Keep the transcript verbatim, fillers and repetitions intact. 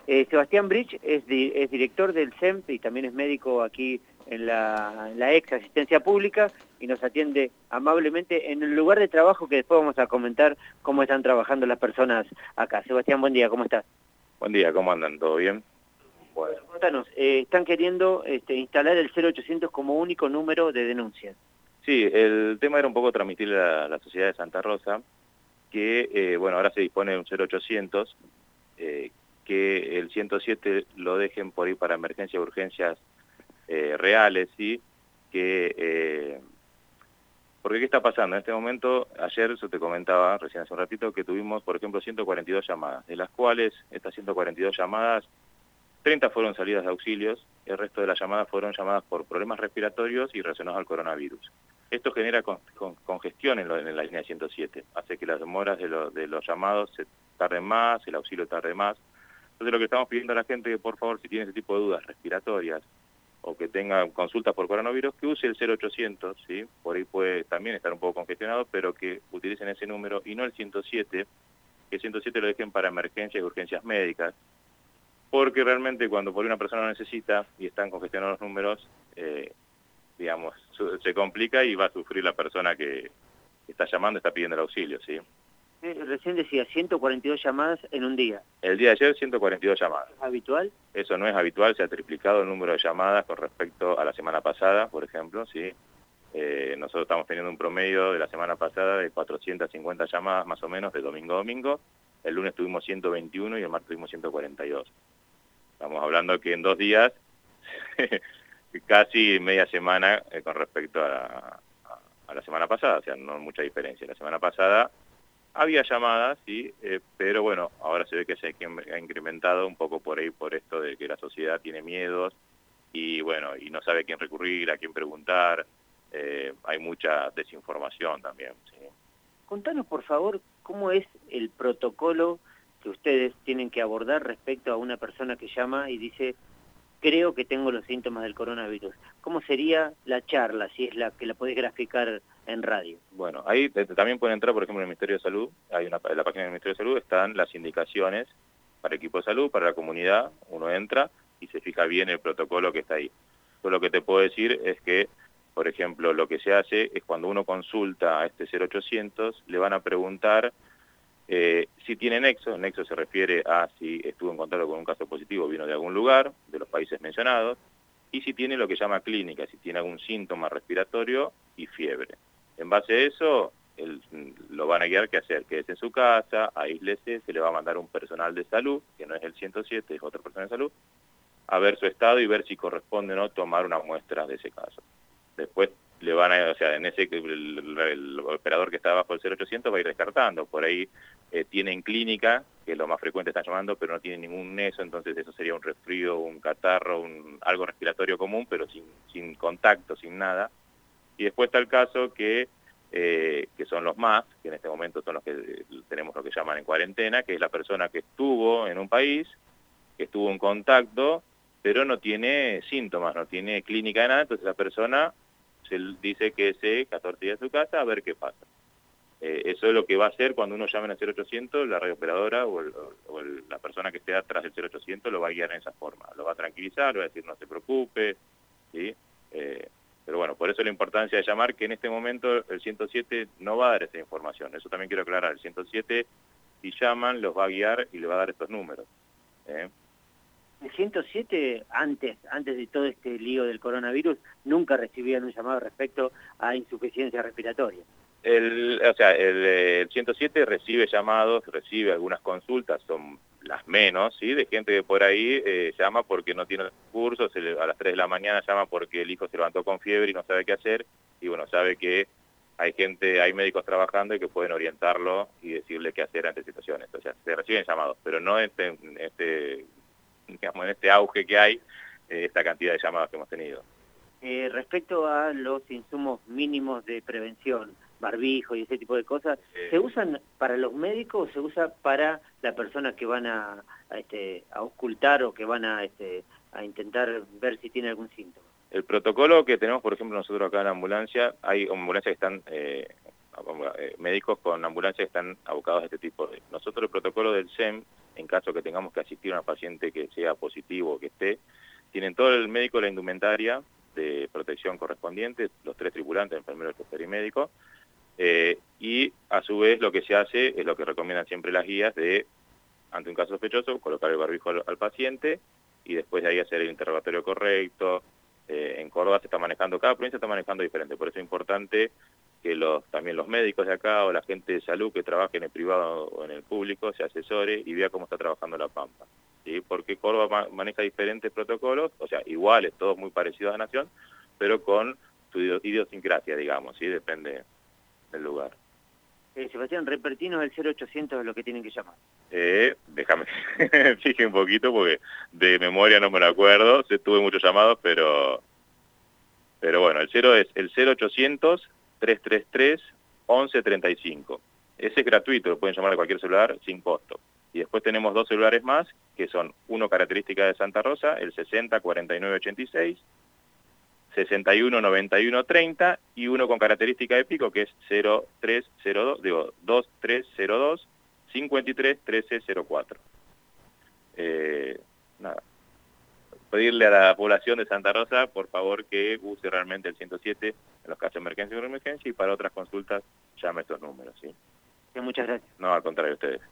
Eh, Sebastián Brich es, di es director del C E M P y también es médico aquí en la, en la ex asistencia pública y nos atiende amablemente en el lugar de trabajo que después vamos a comentar cómo están trabajando las personas acá. Sebastián, buen día, ¿cómo estás? Buen día, ¿cómo andan? ¿Todo bien? Bueno, contanos, eh, están queriendo este, instalar el cero ochocientos como único número de denuncias. Sí, el tema era un poco transmitirle a la sociedad de Santa Rosa que, eh, bueno, ahora se dispone de un cero ochocientos, eh, que el ciento siete lo dejen por ahí para emergencias y urgencias eh, reales, ¿sí? Que, eh, porque ¿qué está pasando? En este momento, ayer yo te comentaba, recién hace un ratito, que tuvimos, por ejemplo, ciento cuarenta y dos llamadas, de las cuales estas ciento cuarenta y dos llamadas, treinta fueron salidas de auxilios, el resto de las llamadas fueron llamadas por problemas respiratorios y relacionados al coronavirus. Esto genera con, con, congestión en, lo, en la línea ciento siete, hace que las demoras de, lo, de los llamados se tarden más, el auxilio tarde más. Entonces lo que estamos pidiendo a la gente es que por favor, si tiene ese tipo de dudas respiratorias o que tenga consultas por coronavirus, que use el cero ochocientos, ¿sí? Por ahí puede también estar un poco congestionado, pero que utilicen ese número y no el ciento siete, que el ciento siete lo dejen para emergencias y urgencias médicas, porque realmente cuando por ahí una persona lo necesita y están congestionados los números, eh, digamos, se complica y va a sufrir la persona que está llamando, está pidiendo el auxilio, ¿sí? Eh, recién decía, ciento cuarenta y dos llamadas en un día. El día de ayer, ciento cuarenta y dos llamadas. ¿Es habitual? Eso no es habitual, se ha triplicado el número de llamadas con respecto a la semana pasada, por ejemplo, ¿sí? Eh, nosotros estamos teniendo un promedio de la semana pasada de cuatrocientas cincuenta llamadas más o menos de domingo a domingo. El lunes tuvimos ciento veintiuno y el martes tuvimos ciento cuarenta y dos. Estamos hablando que en dos días, casi media semana eh, con respecto a, a, a la semana pasada, o sea, no mucha diferencia. La semana pasada había llamadas, sí, eh, pero bueno, ahora se ve que se ha incrementado un poco por ahí, por esto de que la sociedad tiene miedos y bueno, y no sabe a quién recurrir, a quién preguntar, eh, hay mucha desinformación también, sí. Contanos, por favor, cómo es el protocolo que ustedes tienen que abordar respecto a una persona que llama y dice, creo que tengo los síntomas del coronavirus. ¿Cómo sería la charla, si es la que la podés graficar en radio? Bueno, ahí también pueden entrar, por ejemplo, en el Ministerio de Salud, hay una, en la página del Ministerio de Salud están las indicaciones para el equipo de salud, para la comunidad, uno entra y se fija bien el protocolo que está ahí. Yo lo que te puedo decir es que, por ejemplo, lo que se hace es cuando uno consulta a este cero ochocientos, le van a preguntar Eh, si tiene nexo, nexo se refiere a si estuvo en contacto con un caso positivo, vino de algún lugar, de los países mencionados, y si tiene lo que llama clínica, si tiene algún síntoma respiratorio y fiebre. En base a eso, el, lo van a guiar qué hacer, quédese en su casa, aíslese, se le va a mandar un personal de salud, que no es el ciento siete, es otra persona de salud, a ver su estado y ver si corresponde o no tomar una muestra de ese caso. Después le van a, o sea, en ese, el, el, el operador que está bajo el cero ochocientos va a ir descartando, por ahí eh, tienen clínica, que es lo más frecuente están llamando, pero no tienen ningún neso, entonces eso sería un resfrío, un catarro, un, algo respiratorio común, pero sin, sin contacto, sin nada. Y después está el caso que, eh, que son los más, que en este momento son los que tenemos lo que llaman en cuarentena, que es la persona que estuvo en un país, que estuvo en contacto, pero no tiene síntomas, no tiene clínica de nada, entonces la persona se dice que se catorce días en su casa a ver qué pasa. Eh, eso es lo que va a hacer cuando uno llame al cero ochocientos, la radiooperadora o, el, o el, la persona que esté atrás del cero ochocientos lo va a guiar en esa forma, lo va a tranquilizar, lo va a decir no se preocupe, ¿sí? Eh, pero bueno, por eso la importancia de llamar, que en este momento el ciento siete no va a dar esa información, eso también quiero aclarar, el ciento siete si llaman los va a guiar y le va a dar estos números. ¿eh? El ciento siete, antes, antes de todo este lío del coronavirus, nunca recibían un llamado respecto a insuficiencia respiratoria. El, o sea, el, el ciento siete recibe llamados, recibe algunas consultas, son las menos, ¿sí? De gente que por ahí eh, llama porque no tiene recursos, se le, a las tres de la mañana llama porque el hijo se levantó con fiebre y no sabe qué hacer, y bueno, sabe que hay gente, hay médicos trabajando y que pueden orientarlo y decirle qué hacer ante situaciones. O sea, se reciben llamados, pero no en este, en este, digamos, en este auge que hay, eh, esta cantidad de llamadas que hemos tenido. Eh, respecto a los insumos mínimos de prevención, barbijo y ese tipo de cosas, eh, ¿se usan para los médicos o se usa para la persona que van a, a, este, a ocultar o que van a, este, a intentar ver si tiene algún síntoma? El protocolo que tenemos, por ejemplo, nosotros acá en la ambulancia, hay ambulancias que están eh, eh, médicos con ambulancia que están abocados a este tipo de... Nosotros el protocolo del S E M, en caso que tengamos que asistir a una paciente que sea positivo o que esté, tienen todo el médico la indumentaria de protección correspondiente, los tres tripulantes, enfermero, chofer y médico, eh, y a su vez lo que se hace es lo que recomiendan siempre las guías de, ante un caso sospechoso, colocar el barbijo al, al paciente y después de ahí hacer el interrogatorio correcto. Eh, en Córdoba se está manejando, cada provincia está manejando diferente, por eso es importante que los, también los médicos de acá o la gente de salud que trabaje en el privado o en el público se asesore y vea cómo está trabajando La Pampa, ¿sí? Porque Córdoba ma maneja diferentes protocolos, o sea, iguales, todos muy parecidos a Nación, pero con su idiosincrasia, digamos, ¿sí? Depende del lugar. Eh, Sebastián, repetirnos el cero ochocientos es lo que tienen que llamar. Eh, déjame, fije un poquito porque de memoria no me lo acuerdo, tuve muchos llamados, pero pero bueno, el cero es el cero ochocientos, trescientos treinta y tres, once treinta y cinco. Ese es gratuito, lo pueden llamar a cualquier celular sin costo. Y después tenemos dos celulares más, que son uno característica de Santa Rosa, el sesenta cuarenta y nueve ochenta y seis, sesenta y uno noventa y uno treinta, y uno con característica de Pico, que es cero tres cero dos, digo, dos tres cero dos, cincuenta y tres trece cero cuatro. Eh, nada. Pedirle a la población de Santa Rosa, por favor, que use realmente el ciento siete en los casos de emergencia y emergencia, y para otras consultas llame estos números, ¿sí? Muchas gracias. No, al contrario, ustedes.